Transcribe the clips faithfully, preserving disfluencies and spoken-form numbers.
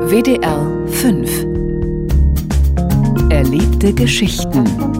W D R fünf. Erlebte Geschichten.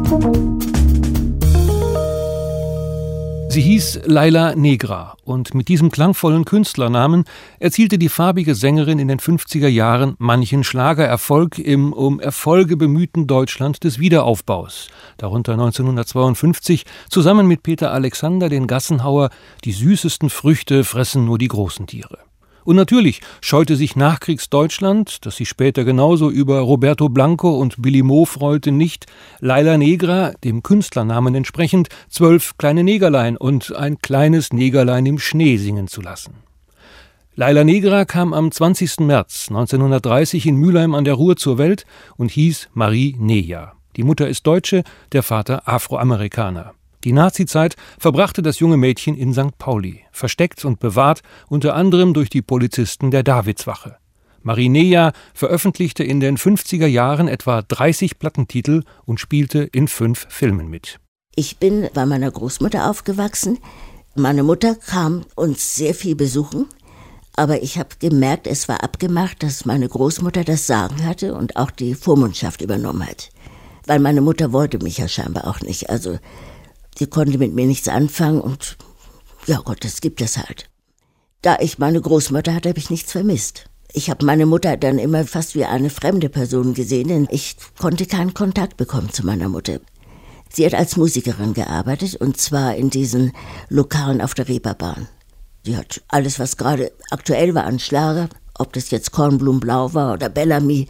Sie hieß Laila Negra und mit diesem klangvollen Künstlernamen erzielte die farbige Sängerin in den fünfziger Jahren manchen Schlagererfolg im um Erfolge bemühten Deutschland des Wiederaufbaus. Darunter neunzehnhundertzweiundfünfzig zusammen mit Peter Alexander den Gassenhauer Die süßesten Früchte fressen nur die großen Tiere. Und natürlich scheute sich Nachkriegsdeutschland, das sich später genauso über Roberto Blanco und Billy Mo freute, nicht, Laila Negra, dem Künstlernamen entsprechend, zwölf kleine Negerlein und ein kleines Negerlein im Schnee singen zu lassen. Laila Negra kam am zwanzigsten März neunzehnhundertdreißig in Mülheim an der Ruhr zur Welt und hieß Marie Neja. Die Mutter ist Deutsche, der Vater Afroamerikaner. Die Nazizeit verbrachte das junge Mädchen in Sankt Pauli, versteckt und bewahrt unter anderem durch die Polizisten der Davidswache. Marie Neja veröffentlichte in den fünfziger Jahren etwa dreißig Plattentitel und spielte in fünf Filmen mit. Ich bin bei meiner Großmutter aufgewachsen. Meine Mutter kam uns sehr viel besuchen, aber ich habe gemerkt, es war abgemacht, dass meine Großmutter das Sagen hatte und auch die Vormundschaft übernommen hat. Weil meine Mutter wollte mich ja scheinbar auch nicht, also sie konnte mit mir nichts anfangen und ja Gott, das gibt es halt. Da ich meine Großmutter hatte, habe ich nichts vermisst. Ich habe meine Mutter dann immer fast wie eine fremde Person gesehen, denn ich konnte keinen Kontakt bekommen zu meiner Mutter. Sie hat als Musikerin gearbeitet und zwar in diesen Lokalen auf der Reeperbahn. Sie hat alles, was gerade aktuell war an Schlager, ob das jetzt Kornblumenblau war oder Bellamy,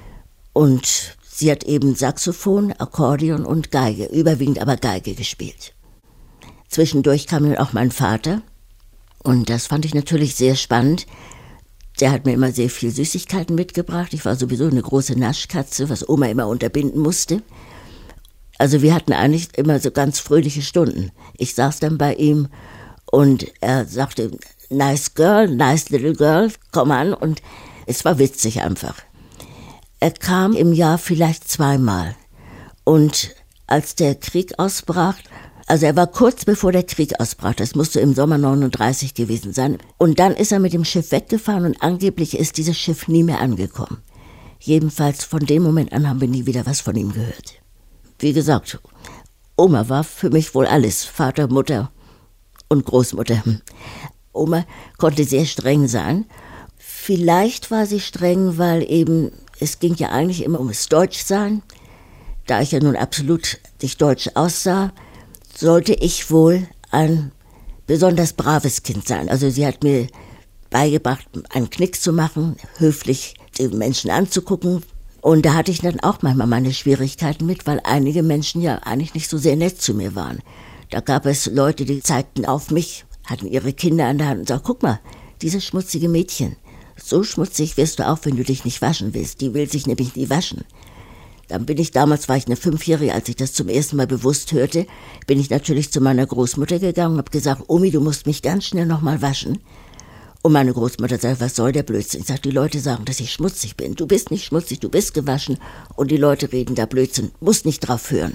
und sie hat eben Saxophon, Akkordeon und Geige, überwiegend aber Geige gespielt. Zwischendurch kam dann auch mein Vater und das fand ich natürlich sehr spannend. Der hat mir immer sehr viel Süßigkeiten mitgebracht. Ich war sowieso eine große Naschkatze, was Oma immer unterbinden musste. Also wir hatten eigentlich immer so ganz fröhliche Stunden. Ich saß dann bei ihm und er sagte, nice girl, nice little girl, komm an, und es war witzig einfach. Er kam im Jahr vielleicht zweimal und als der Krieg ausbrach, also er war kurz bevor der Krieg ausbrach, das musste im Sommer neununddreißig gewesen sein, und dann ist er mit dem Schiff weggefahren und angeblich ist dieses Schiff nie mehr angekommen. Jedenfalls von dem Moment an haben wir nie wieder was von ihm gehört. Wie gesagt, Oma war für mich wohl alles, Vater, Mutter und Großmutter. Oma konnte sehr streng sein. Vielleicht war sie streng, weil eben es ging ja eigentlich immer ums Deutschsein. Da ich ja nun absolut nicht deutsch aussah, sollte ich wohl ein besonders braves Kind sein. Also sie hat mir beigebracht, einen Knicks zu machen, höflich den Menschen anzugucken. Und da hatte ich dann auch manchmal meine Schwierigkeiten mit, weil einige Menschen ja eigentlich nicht so sehr nett zu mir waren. Da gab es Leute, die zeigten auf mich, hatten ihre Kinder an der Hand und sagten, guck mal, dieses schmutzige Mädchen. So schmutzig wirst du auch, wenn du dich nicht waschen willst. Die will sich nämlich nie waschen. Dann bin ich, damals war ich eine Fünfjährige, als ich das zum ersten Mal bewusst hörte, bin ich natürlich zu meiner Großmutter gegangen und habe gesagt, Omi, du musst mich ganz schnell nochmal waschen. Und meine Großmutter sagt, was soll der Blödsinn? Ich sage, die Leute sagen, dass ich schmutzig bin. Du bist nicht schmutzig, du bist gewaschen und die Leute reden da Blödsinn. Musst nicht drauf hören.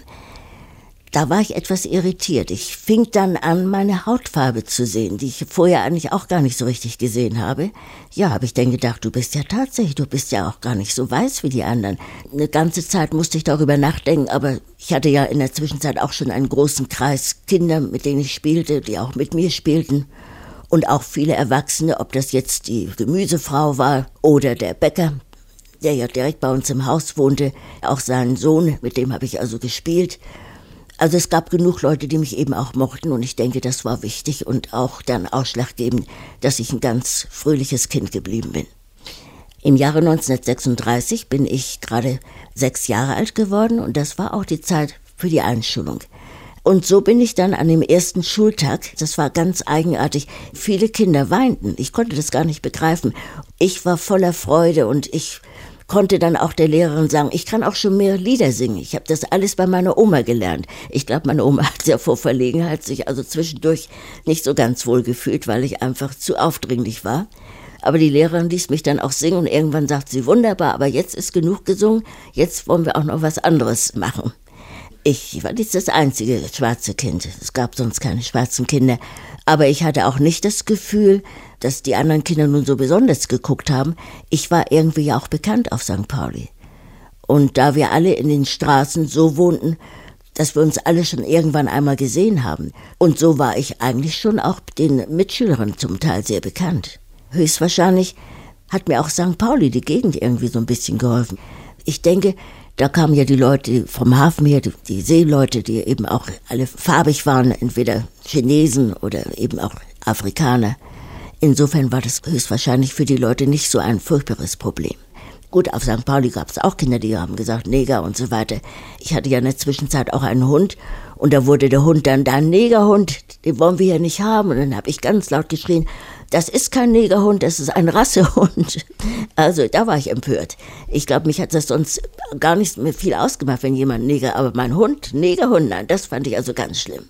Da war ich etwas irritiert. Ich fing dann an, meine Hautfarbe zu sehen, die ich vorher eigentlich auch gar nicht so richtig gesehen habe. Ja, habe ich dann gedacht, du bist ja tatsächlich, du bist ja auch gar nicht so weiß wie die anderen. Eine ganze Zeit musste ich darüber nachdenken, aber ich hatte ja in der Zwischenzeit auch schon einen großen Kreis Kinder, mit denen ich spielte, die auch mit mir spielten. Und auch viele Erwachsene, ob das jetzt die Gemüsefrau war oder der Bäcker, der ja direkt bei uns im Haus wohnte, auch seinen Sohn, mit dem habe ich also gespielt. Also es gab genug Leute, die mich eben auch mochten und ich denke, das war wichtig und auch dann ausschlaggebend, dass ich ein ganz fröhliches Kind geblieben bin. Im Jahre neunzehnhundertsechsunddreißig bin ich gerade sechs Jahre alt geworden und das war auch die Zeit für die Einschulung. Und so bin ich dann an dem ersten Schultag, das war ganz eigenartig, viele Kinder weinten, ich konnte das gar nicht begreifen. Ich war voller Freude und ich konnte dann auch der Lehrerin sagen, ich kann auch schon mehr Lieder singen. Ich habe das alles bei meiner Oma gelernt. Ich glaube, meine Oma hat ja vor Verlegenheit sich also zwischendurch nicht so ganz wohl gefühlt, weil ich einfach zu aufdringlich war. Aber die Lehrerin ließ mich dann auch singen und irgendwann sagt sie, wunderbar, aber jetzt ist genug gesungen, jetzt wollen wir auch noch was anderes machen. Ich war jetzt das einzige schwarze Kind. Es gab sonst keine schwarzen Kinder. Aber ich hatte auch nicht das Gefühl, dass die anderen Kinder nun so besonders geguckt haben. Ich war irgendwie ja auch bekannt auf Sankt Pauli. Und da wir alle in den Straßen so wohnten, dass wir uns alle schon irgendwann einmal gesehen haben. Und so war ich eigentlich schon auch den Mitschülern zum Teil sehr bekannt. Höchstwahrscheinlich hat mir auch Sankt Pauli, die Gegend, irgendwie so ein bisschen geholfen. Ich denke, da kamen ja die Leute vom Hafen her, die, die Seeleute, die eben auch alle farbig waren, entweder Chinesen oder eben auch Afrikaner. Insofern war das höchstwahrscheinlich für die Leute nicht so ein furchtbares Problem. Gut, auf Sankt Pauli gab es auch Kinder, die haben gesagt, Neger und so weiter. Ich hatte ja in der Zwischenzeit auch einen Hund und da wurde der Hund dann, dein Negerhund, den wollen wir ja nicht haben. Und dann habe ich ganz laut geschrien, das ist kein Negerhund, das ist ein Rassehund. Also da war ich empört. Ich glaube, mich hat das sonst gar nicht mehr viel ausgemacht, wenn jemand Neger, aber mein Hund, Negerhund, nein, das fand ich also ganz schlimm.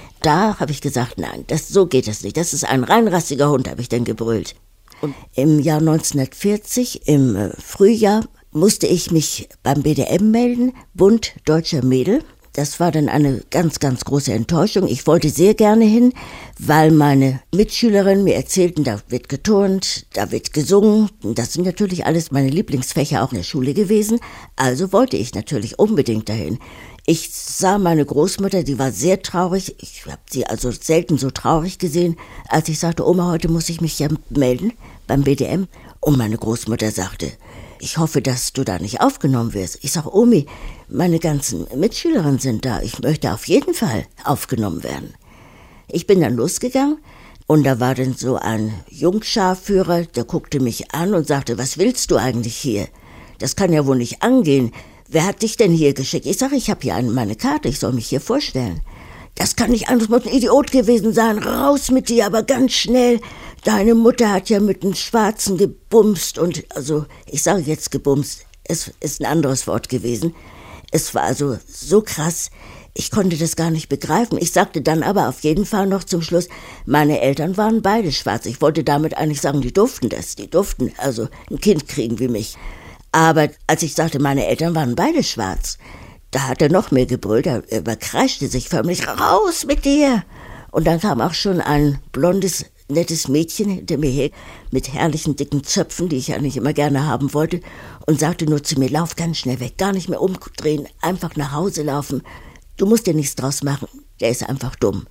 Da habe ich gesagt, nein, das, so geht das nicht. Das ist ein reinrassiger Hund, habe ich dann gebrüllt. Und im Jahr neunzehnhundertvierzig, im Frühjahr, musste ich mich beim B D M melden, Bund Deutscher Mädel. Das war dann eine ganz, ganz große Enttäuschung. Ich wollte sehr gerne hin, weil meine Mitschülerinnen mir erzählten, da wird geturnt, da wird gesungen. Das sind natürlich alles meine Lieblingsfächer auch in der Schule gewesen. Also wollte ich natürlich unbedingt dahin. Ich sah meine Großmutter, die war sehr traurig. Ich habe sie also selten so traurig gesehen, als ich sagte, Oma, heute muss ich mich ja melden beim B D M. Und meine Großmutter sagte, ich hoffe, dass du da nicht aufgenommen wirst. Ich sage, Omi, meine ganzen Mitschülerinnen sind da. Ich möchte auf jeden Fall aufgenommen werden. Ich bin dann losgegangen und da war dann so ein Jungscharführer, der guckte mich an und sagte, was willst du eigentlich hier? Das kann ja wohl nicht angehen. Wer hat dich denn hier geschickt? Ich sage, ich habe hier eine, meine Karte, ich soll mich hier vorstellen. Das kann nicht anders, muss ein Idiot gewesen sein. Raus mit dir, aber ganz schnell. Deine Mutter hat ja mit einem Schwarzen gebumst und, also, ich sage jetzt gebumst, es ist ein anderes Wort gewesen. Es war also so krass, ich konnte das gar nicht begreifen. Ich sagte dann aber auf jeden Fall noch zum Schluss, meine Eltern waren beide schwarz. Ich wollte damit eigentlich sagen, die durften das, die durften also ein Kind kriegen wie mich. Aber als ich sagte, meine Eltern waren beide schwarz, da hat er noch mehr gebrüllt, er überkreischte sich förmlich, raus mit dir. Und dann kam auch schon ein blondes, nettes Mädchen hinter mir her, mit herrlichen dicken Zöpfen, die ich ja nicht immer gerne haben wollte, und sagte nur zu mir, lauf ganz schnell weg, gar nicht mehr umdrehen, einfach nach Hause laufen. Du musst dir nichts draus machen, der ist einfach dumm.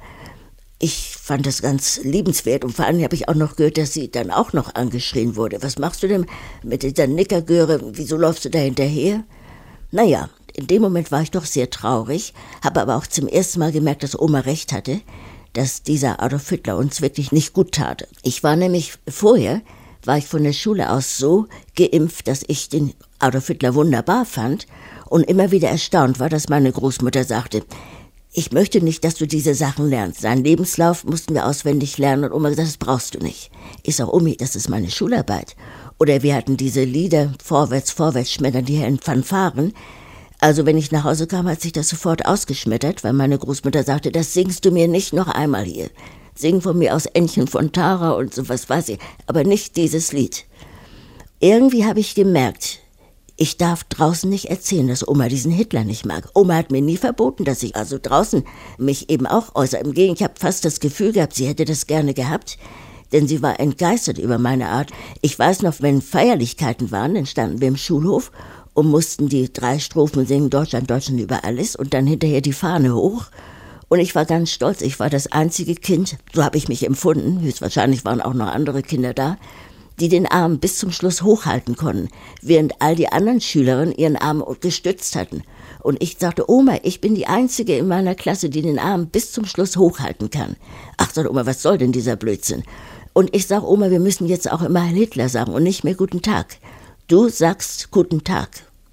Ich fand das ganz liebenswert und vor allem habe ich auch noch gehört, dass sie dann auch noch angeschrien wurde. Was machst du denn mit dieser Nickergöre? Wieso läufst du da hinterher? Naja, in dem Moment war ich doch sehr traurig, habe aber auch zum ersten Mal gemerkt, dass Oma recht hatte, dass dieser Adolf Hitler uns wirklich nicht gut tat. Ich war nämlich vorher, war ich von der Schule aus so geimpft, dass ich den Adolf Hitler wunderbar fand und immer wieder erstaunt war, dass meine Großmutter sagte, ich möchte nicht, dass du diese Sachen lernst. Seinen Lebenslauf mussten wir auswendig lernen und Oma gesagt, das brauchst du nicht. Ich sag, Omi, das ist meine Schularbeit. Oder wir hatten diese Lieder, vorwärts, vorwärts, schmettern die Herren Fanfaren. Also wenn ich nach Hause kam, hat sich das sofort ausgeschmettert, weil meine Großmutter sagte, das singst du mir nicht noch einmal hier. Sing von mir aus Ännchen von Tara und sowas weiß ich, aber nicht dieses Lied. Irgendwie habe ich gemerkt, ich darf draußen nicht erzählen, dass Oma diesen Hitler nicht mag. Oma hat mir nie verboten, dass ich also draußen mich eben auch äußere. Im Gegenteil, ich habe fast das Gefühl gehabt, sie hätte das gerne gehabt, denn sie war entgeistert über meine Art. Ich weiß noch, wenn Feierlichkeiten waren, dann standen wir im Schulhof und mussten die drei Strophen singen, Deutschland, Deutschland über alles und dann hinterher die Fahne hoch. Und ich war ganz stolz, ich war das einzige Kind, so habe ich mich empfunden, höchstwahrscheinlich waren auch noch andere Kinder da, die den Arm bis zum Schluss hochhalten konnten, während all die anderen Schülerinnen ihren Arm gestützt hatten. Und ich sagte, Oma, ich bin die Einzige in meiner Klasse, die den Arm bis zum Schluss hochhalten kann. Ach, sagt Oma, was soll denn dieser Blödsinn? Und ich sage, Oma, wir müssen jetzt auch immer Heil Hitler sagen und nicht mehr Guten Tag. Du sagst Guten Tag.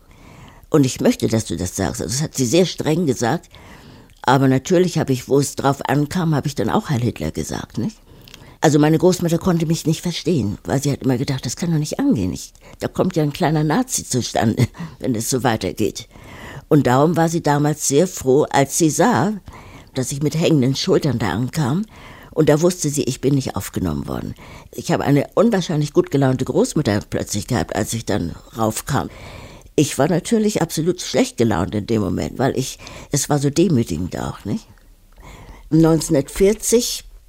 Und ich möchte, dass du das sagst. Also das hat sie sehr streng gesagt. Aber natürlich habe ich, wo es drauf ankam, habe ich dann auch Heil Hitler gesagt, nicht? Also meine Großmutter konnte mich nicht verstehen, weil sie hat immer gedacht, das kann doch nicht angehen. Ich, da kommt ja ein kleiner Nazi zustande, wenn es so weitergeht. Und darum war sie damals sehr froh, als sie sah, dass ich mit hängenden Schultern da ankam. Und da wusste sie, ich bin nicht aufgenommen worden. Ich habe eine unwahrscheinlich gut gelaunte Großmutter plötzlich gehabt, als ich dann raufkam. Ich war natürlich absolut schlecht gelaunt in dem Moment, weil ich, es war so demütigend auch, nicht? neunzehnhundertvierzig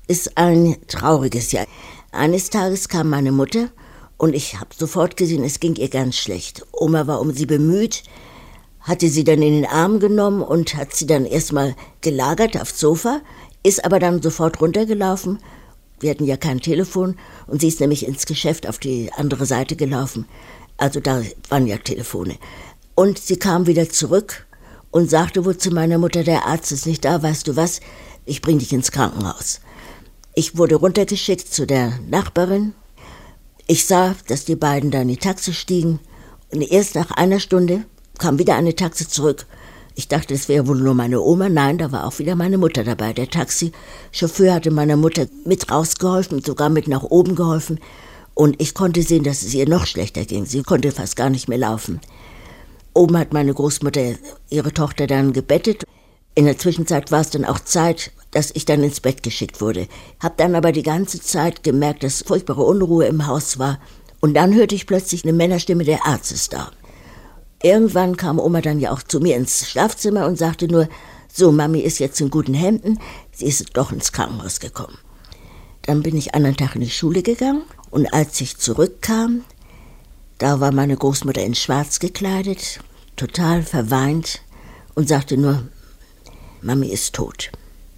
ist ein trauriges Jahr. Eines Tages kam meine Mutter und ich habe sofort gesehen, es ging ihr ganz schlecht. Oma war um sie bemüht, hatte sie dann in den Arm genommen und hat sie dann erstmal gelagert aufs Sofa, ist aber dann sofort runtergelaufen. Wir hatten ja kein Telefon und sie ist nämlich ins Geschäft auf die andere Seite gelaufen. Also da waren ja Telefone. Und sie kam wieder zurück und sagte wohl zu meiner Mutter, der Arzt ist nicht da, weißt du was, ich bring dich ins Krankenhaus. Ich wurde runtergeschickt zu der Nachbarin. Ich sah, dass die beiden da in die Taxi stiegen und erst nach einer Stunde kam wieder eine Taxi zurück. Ich dachte, es wäre wohl nur meine Oma. Nein, da war auch wieder meine Mutter dabei. Der Taxichauffeur hatte meiner Mutter mit rausgeholfen, sogar mit nach oben geholfen. Und ich konnte sehen, dass es ihr noch schlechter ging. Sie konnte fast gar nicht mehr laufen. Oben hat meine Großmutter ihre Tochter dann gebettet. In der Zwischenzeit war es dann auch Zeit, dass ich dann ins Bett geschickt wurde. Hab dann aber die ganze Zeit gemerkt, dass furchtbare Unruhe im Haus war. Und dann hörte ich plötzlich eine Männerstimme, der Arzt ist da. Irgendwann kam Oma dann ja auch zu mir ins Schlafzimmer und sagte nur, so, Mami ist jetzt in guten Händen, sie ist doch ins Krankenhaus gekommen. Dann bin ich anderen Tag in die Schule gegangen und als ich zurückkam, da war meine Großmutter in Schwarz gekleidet, total verweint und sagte nur, Mami ist tot.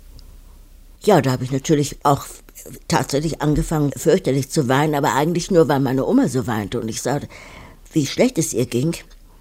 Ja, da habe ich natürlich auch tatsächlich angefangen, fürchterlich zu weinen, aber eigentlich nur, weil meine Oma so weinte und ich sagte, wie schlecht es ihr ging.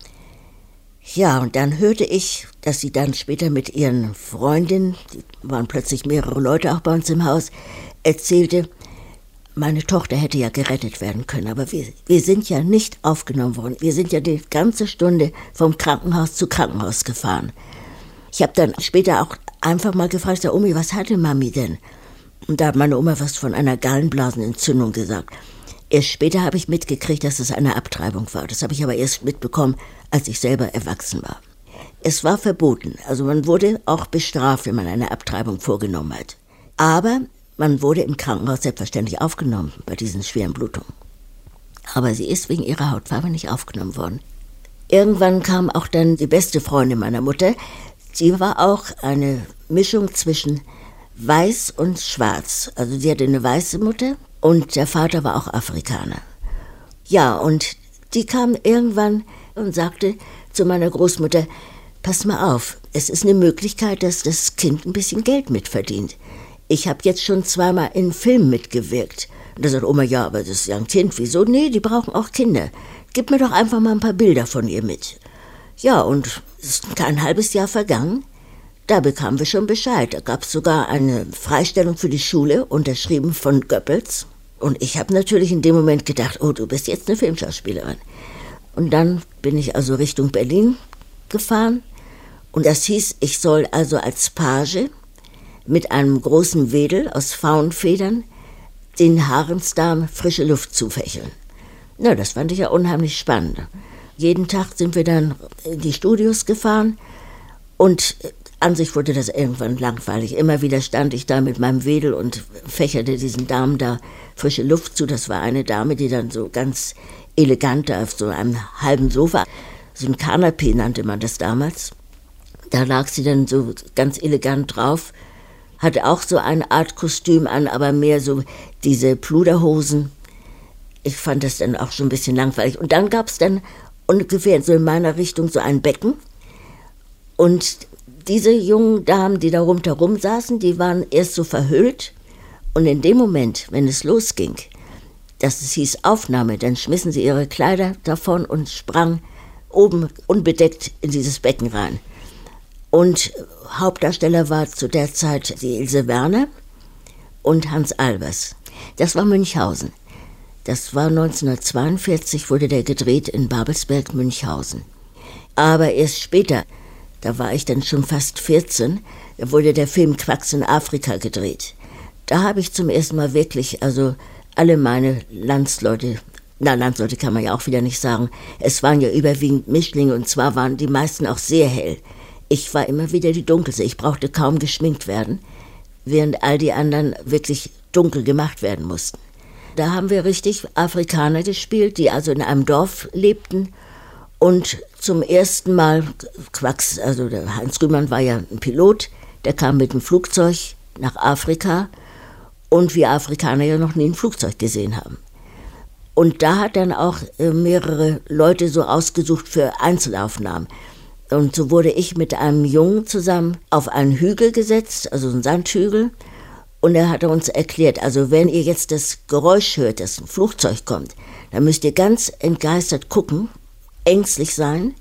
Ja, und dann hörte ich, dass sie dann später mit ihren Freundinnen, die waren plötzlich mehrere Leute auch bei uns im Haus, erzählte, meine Tochter hätte ja gerettet werden können, aber wir, wir sind ja nicht aufgenommen worden. Wir sind ja die ganze Stunde vom Krankenhaus zu Krankenhaus gefahren. Ich habe dann später auch einfach mal gefragt, der Omi, was hatte Mami denn? Und da hat meine Oma was von einer Gallenblasenentzündung gesagt. Erst später habe ich mitgekriegt, dass es eine Abtreibung war. Das habe ich aber erst mitbekommen, als ich selber erwachsen war. Es war verboten, also man wurde auch bestraft, wenn man eine Abtreibung vorgenommen hat. Aber man wurde im Krankenhaus selbstverständlich aufgenommen bei diesen schweren Blutungen. Aber sie ist wegen ihrer Hautfarbe nicht aufgenommen worden. Irgendwann kam auch dann die beste Freundin meiner Mutter. Sie war auch eine Mischung zwischen weiß und schwarz. Also sie hatte eine weiße Mutter und der Vater war auch Afrikaner. Ja, und die kam irgendwann und sagte zu meiner Großmutter, pass mal auf, es ist eine Möglichkeit, dass das Kind ein bisschen Geld mitverdient. Ich habe jetzt schon zweimal in Filmen mitgewirkt. Und da sagt Oma, ja, aber das ist ja ein Kind, wieso? Nee, die brauchen auch Kinder. Gib mir doch einfach mal ein paar Bilder von ihr mit. Ja, und es ist kein halbes Jahr vergangen. Da bekamen wir schon Bescheid. Da gab es sogar eine Freistellung für die Schule, unterschrieben von Goebbels. Und ich habe natürlich in dem Moment gedacht, oh, du bist jetzt eine Filmschauspielerin. Und dann bin ich also Richtung Berlin gefahren. Und das hieß, ich soll also als Page mit einem großen Wedel aus Faunfedern den Haremsdamen frische Luft zufächeln. Na, das fand ich ja unheimlich spannend. Jeden Tag sind wir dann in die Studios gefahren und an sich wurde das irgendwann langweilig. Immer wieder stand ich da mit meinem Wedel und fächerte diesen Damen da frische Luft zu. Das war eine Dame, die dann so ganz elegant auf so einem halben Sofa, so ein Kanapee nannte man das damals, da lag sie dann so ganz elegant drauf, hatte auch so eine Art Kostüm an, aber mehr so diese Pluderhosen. Ich fand das dann auch schon ein bisschen langweilig. Und dann gab es dann ungefähr so in meiner Richtung so ein Becken. Und diese jungen Damen, die da rundherum saßen, die waren erst so verhüllt. Und in dem Moment, wenn es losging, dass es hieß Aufnahme, dann schmissen sie ihre Kleider davon und sprangen oben unbedeckt in dieses Becken rein. Und Hauptdarsteller war zu der Zeit die Ilse Werner und Hans Albers. Das war Münchhausen. Das war neunzehnhundertzweiundvierzig, wurde der gedreht in Babelsberg, Münchhausen. Aber erst später, da war ich dann schon fast vierzehn, da wurde der Film Quacks in Afrika gedreht. Da habe ich zum ersten Mal wirklich, also alle meine Landsleute, na Landsleute kann man ja auch wieder nicht sagen, es waren ja überwiegend Mischlinge und zwar waren die meisten auch sehr hell. Ich war immer wieder die Dunkelste, ich brauchte kaum geschminkt werden, während all die anderen wirklich dunkel gemacht werden mussten. Da haben wir richtig Afrikaner gespielt, die also in einem Dorf lebten und zum ersten Mal Quacks, also der Heinz Rühmann war ja ein Pilot, der kam mit dem Flugzeug nach Afrika und wir Afrikaner ja noch nie ein Flugzeug gesehen haben. Und da hat dann auch mehrere Leute so ausgesucht für Einzelaufnahmen. Und so wurde ich mit einem Jungen zusammen auf einen Hügel gesetzt, also einen Sandhügel. Und er hat uns erklärt, also wenn ihr jetzt das Geräusch hört, dass ein Flugzeug kommt, dann müsst ihr ganz entgeistert gucken, ängstlich sein,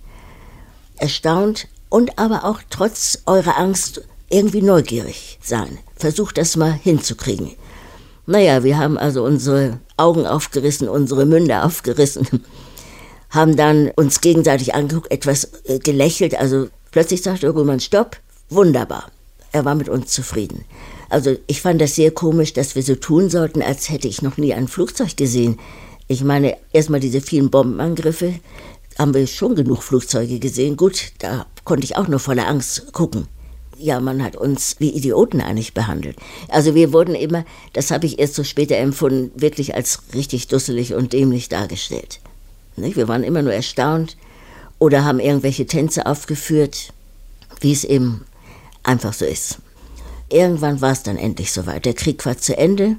erstaunt und aber auch trotz eurer Angst irgendwie neugierig sein. Versucht das mal hinzukriegen. Naja, wir haben also unsere Augen aufgerissen, unsere Münder aufgerissen, haben dann uns gegenseitig angeguckt, etwas äh, gelächelt. Also plötzlich sagte Rühmann, stopp, wunderbar. Er war mit uns zufrieden. Also ich fand das sehr komisch, dass wir so tun sollten, als hätte ich noch nie ein Flugzeug gesehen. Ich meine, erstmal diese vielen Bombenangriffe, haben wir schon genug Flugzeuge gesehen. Gut, da konnte ich auch nur voller Angst gucken. Ja, man hat uns wie Idioten eigentlich behandelt. Also wir wurden immer, das habe ich erst so später empfunden, wirklich als richtig dusselig und dämlich dargestellt. Nicht? Wir waren immer nur erstaunt oder haben irgendwelche Tänze aufgeführt, wie es eben einfach so ist. Irgendwann war es dann endlich soweit. Der Krieg war zu Ende.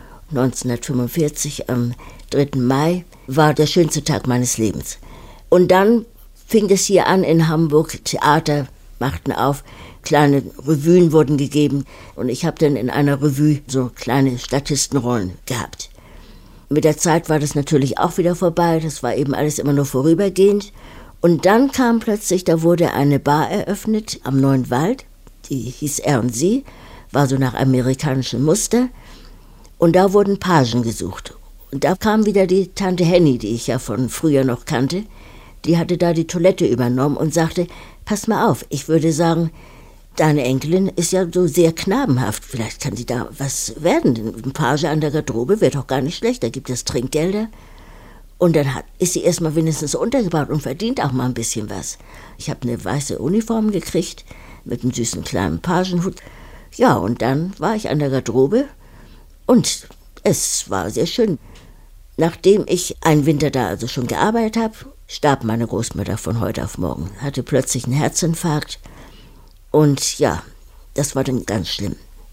neunzehnhundertfünfundvierzig, am dritten Mai, war der schönste Tag meines Lebens. Und dann fing es hier an in Hamburg, Theater machten auf, kleine Revuen wurden gegeben und ich habe dann in einer Revue so kleine Statistenrollen gehabt. Mit der Zeit war das natürlich auch wieder vorbei, das war eben alles immer nur vorübergehend. Und dann kam plötzlich, da wurde eine Bar eröffnet am Neuen Wald, die hieß Er und Sie, war so nach amerikanischem Muster und da wurden Pagen gesucht. Und da kam wieder die Tante Henny, die ich ja von früher noch kannte, die hatte da die Toilette übernommen und sagte, pass mal auf, ich würde sagen, deine Enkelin ist ja so sehr knabenhaft, vielleicht kann sie da was werden. Ein Page an der Garderobe wäre doch gar nicht schlecht, da gibt es Trinkgelder. Und dann hat, ist sie erstmal wenigstens untergebracht und verdient auch mal ein bisschen was. Ich habe eine weiße Uniform gekriegt mit einem süßen kleinen Pagenhut. Ja, und dann war ich an der Garderobe und es war sehr schön. Nachdem ich einen Winter da also schon gearbeitet habe, starb meine Großmutter von heute auf morgen, hatte plötzlich einen Herzinfarkt und ja, das war dann ganz schlimm.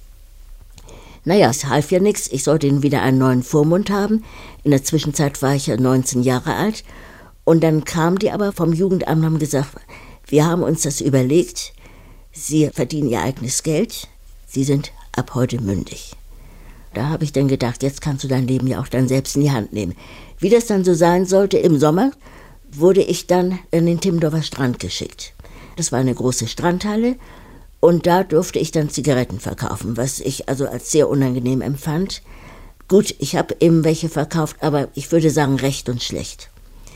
Naja, es half ja nichts, ich sollte dann wieder einen neuen Vormund haben. In der Zwischenzeit war ich ja neunzehn Jahre alt und dann kamen die aber vom Jugendamt und haben gesagt, wir haben uns das überlegt, Sie verdienen Ihr eigenes Geld, Sie sind ab heute mündig. Da habe ich dann gedacht, jetzt kannst du dein Leben ja auch dann selbst in die Hand nehmen. Wie das dann so sein sollte, im Sommer wurde ich dann in den Timmendorfer Strand geschickt. Das war eine große Strandhalle und da durfte ich dann Zigaretten verkaufen, was ich also als sehr unangenehm empfand. Gut, ich habe eben welche verkauft, aber ich würde sagen recht und schlecht.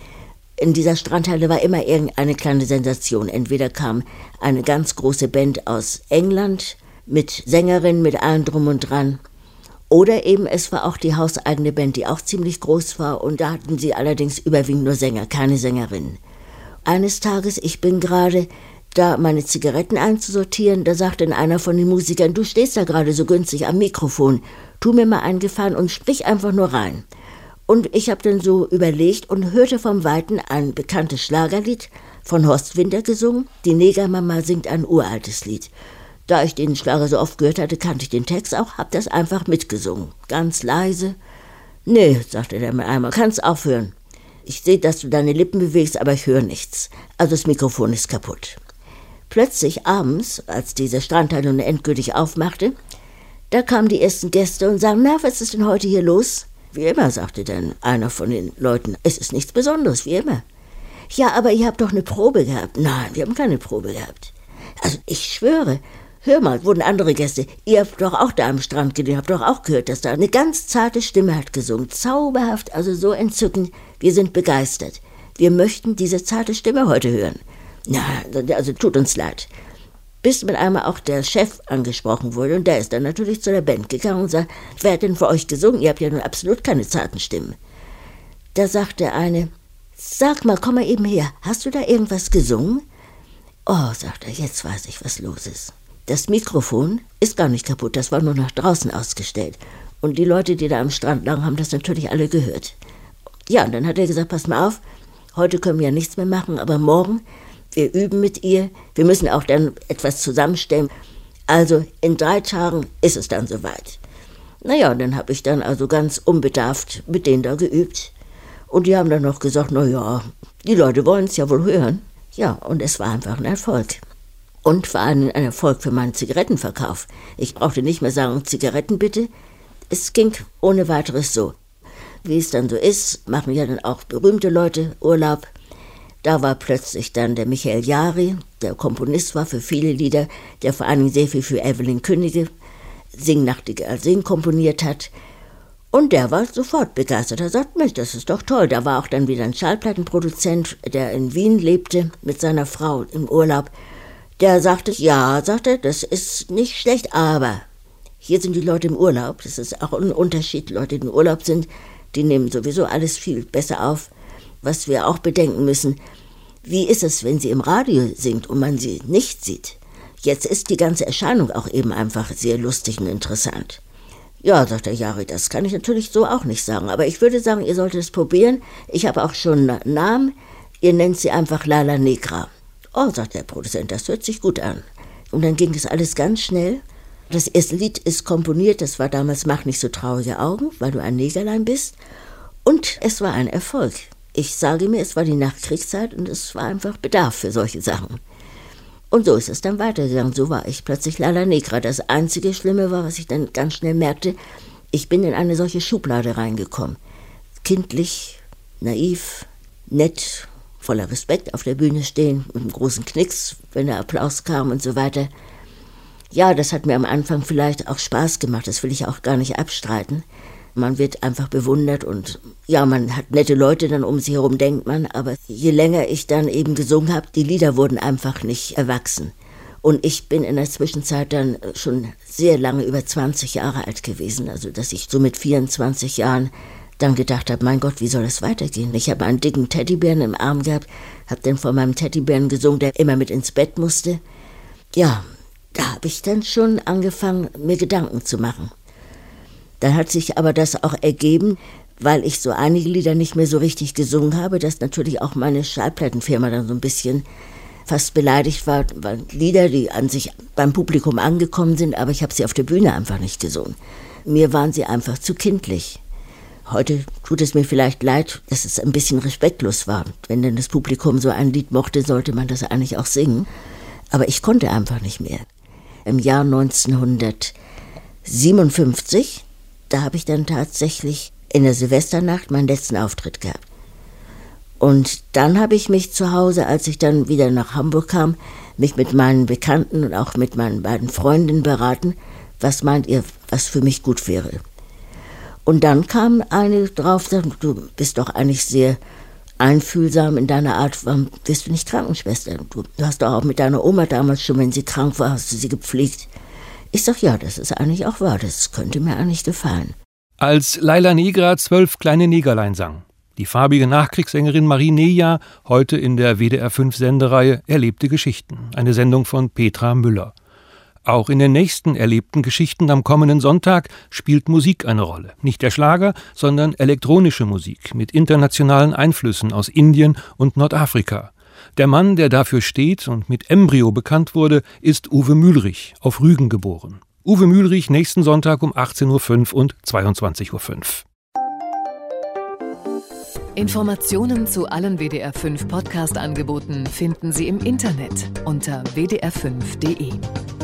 In dieser Strandhalle war immer irgendeine kleine Sensation. Entweder kam eine ganz große Band aus England mit Sängerinnen, mit allem drum und dran. Oder eben es war auch die hauseigene Band, die auch ziemlich groß war und da hatten sie allerdings überwiegend nur Sänger, keine Sängerinnen. Eines Tages, ich bin gerade da meine Zigaretten einzusortieren, da sagte dann einer von den Musikern, du stehst da gerade so günstig am Mikrofon, tu mir mal einen Gefallen und sprich einfach nur rein. Und ich habe dann so überlegt und hörte vom Weiten ein bekanntes Schlagerlied von Horst Winter gesungen, die Negermama singt ein uraltes Lied. Da ich den Schlager so oft gehört hatte, kannte ich den Text auch, hab das einfach mitgesungen. Ganz leise. Nee, sagte der mir einmal, kannst aufhören. Ich sehe, dass du deine Lippen bewegst, aber ich höre nichts. Also das Mikrofon ist kaputt. Plötzlich abends, als diese Strandhalle nun endgültig aufmachte, da kamen die ersten Gäste und sagten, na, was ist denn heute hier los? Wie immer, sagte dann einer von den Leuten, es ist nichts Besonderes, wie immer. Ja, aber ihr habt doch eine Probe gehabt. Nein, wir haben keine Probe gehabt. Also ich schwöre, hör mal, wurden andere Gäste, ihr habt doch auch da am Strand gelegen, habt doch auch gehört, dass da eine ganz zarte Stimme hat gesungen. Zauberhaft, also so entzückend. Wir sind begeistert. Wir möchten diese zarte Stimme heute hören. Na, also tut uns leid. Bis mit einmal auch der Chef angesprochen wurde und der ist dann natürlich zu der Band gegangen und sagt, wer hat denn für euch gesungen? Ihr habt ja nun absolut keine zarten Stimmen. Da sagt der eine, sag mal, komm mal eben her, hast du da irgendwas gesungen? Oh, sagt er, jetzt weiß ich, was los ist. Das Mikrofon ist gar nicht kaputt, das war nur nach draußen ausgestellt. Und die Leute, die da am Strand lagen, haben das natürlich alle gehört. Ja, und dann hat er gesagt, pass mal auf, heute können wir ja nichts mehr machen, aber morgen, wir üben mit ihr, wir müssen auch dann etwas zusammenstellen. Also in drei Tagen ist es dann soweit. Naja, dann habe ich dann also ganz unbedarft mit denen da geübt. Und die haben dann noch gesagt, na ja, die Leute wollen es ja wohl hören. Ja, und es war einfach ein Erfolg. Und vor allem ein Erfolg für meinen Zigarettenverkauf. Ich brauchte nicht mehr sagen, Zigaretten bitte. Es ging ohne weiteres so. Wie es dann so ist, machen ja dann auch berühmte Leute Urlaub. Da war plötzlich dann der Michael Jari, der Komponist war für viele Lieder, der vor allem sehr viel für Evelyn Kündige, Sing Nachtigall Sing komponiert hat. Und der war sofort begeistert. Er sagt, Mensch, das ist doch toll. Da war auch dann wieder ein Schallplattenproduzent, der in Wien lebte mit seiner Frau im Urlaub. Der sagte, ja, sagte, das ist nicht schlecht, aber hier sind die Leute im Urlaub. Das ist auch ein Unterschied. Leute, die im Urlaub sind, die nehmen sowieso alles viel besser auf. Was wir auch bedenken müssen, wie ist es, wenn sie im Radio singt und man sie nicht sieht? Jetzt ist die ganze Erscheinung auch eben einfach sehr lustig und interessant. Ja, sagt der Jari, das kann ich natürlich so auch nicht sagen, aber ich würde sagen, ihr solltet es probieren. Ich habe auch schon einen Namen, ihr nennt sie einfach Laila Negra. Oh, sagt der Produzent, das hört sich gut an. Und dann ging das alles ganz schnell. Das erste Lied ist komponiert, das war damals Mach nicht so traurige Augen, weil du ein Negerlein bist. Und es war ein Erfolg. Ich sage mir, es war die Nachkriegszeit und es war einfach Bedarf für solche Sachen. Und so ist es dann weitergegangen. So war ich plötzlich Laila Negra. Das einzige Schlimme war, was ich dann ganz schnell merkte, ich bin in eine solche Schublade reingekommen. Kindlich, naiv, nett, voller Respekt auf der Bühne stehen, mit einem großen Knicks, wenn der Applaus kam und so weiter. Ja, das hat mir am Anfang vielleicht auch Spaß gemacht, das will ich auch gar nicht abstreiten. Man wird einfach bewundert und ja, man hat nette Leute dann um sich herum, denkt man. Aber je länger ich dann eben gesungen habe, die Lieder wurden einfach nicht erwachsen. Und ich bin in der Zwischenzeit dann schon sehr lange, über zwanzig Jahre alt gewesen. Also dass ich so mit vierundzwanzig Jahren dann gedacht habe, mein Gott, wie soll das weitergehen? Ich habe einen dicken Teddybären im Arm gehabt, habe dann von meinem Teddybären gesungen, der immer mit ins Bett musste. Ja, da habe ich dann schon angefangen, mir Gedanken zu machen. Dann hat sich aber das auch ergeben, weil ich so einige Lieder nicht mehr so richtig gesungen habe, dass natürlich auch meine Schallplattenfirma dann so ein bisschen fast beleidigt war, weil Lieder, die an sich beim Publikum angekommen sind, aber ich habe sie auf der Bühne einfach nicht gesungen. Mir waren sie einfach zu kindlich. Heute tut es mir vielleicht leid, dass es ein bisschen respektlos war. Wenn denn das Publikum so ein Lied mochte, sollte man das eigentlich auch singen. Aber ich konnte einfach nicht mehr. Im Jahr neunzehnhundertsiebenundfünfzig, da habe ich dann tatsächlich in der Silvesternacht meinen letzten Auftritt gehabt. Und dann habe ich mich zu Hause, als ich dann wieder nach Hamburg kam, mich mit meinen Bekannten und auch mit meinen beiden Freundinnen beraten, was meint ihr, was für mich gut wäre. Und dann kam eine drauf, du bist doch eigentlich sehr einfühlsam in deiner Art, warum bist du nicht Krankenschwester? Du hast doch auch mit deiner Oma damals schon, wenn sie krank war, hast du sie gepflegt. Ich sag, ja, das ist eigentlich auch wahr, das könnte mir eigentlich gefallen. Als Laila Negra zwölf kleine Negerlein sang. Die farbige Nachkriegssängerin Marie Neja, heute in der W D R fünf Sendereihe Erlebte Geschichten, eine Sendung von Petra Müller. Auch in den nächsten erlebten Geschichten am kommenden Sonntag spielt Musik eine Rolle. Nicht der Schlager, sondern elektronische Musik mit internationalen Einflüssen aus Indien und Nordafrika. Der Mann, der dafür steht und mit Embryo bekannt wurde, ist Uwe Mühlrich, auf Rügen geboren. Uwe Mühlrich nächsten Sonntag um achtzehn Uhr fünf und zweiundzwanzig Uhr fünf. Informationen zu allen W D R fünf Podcast-Angeboten finden Sie im Internet unter w d r fünf punkt d e.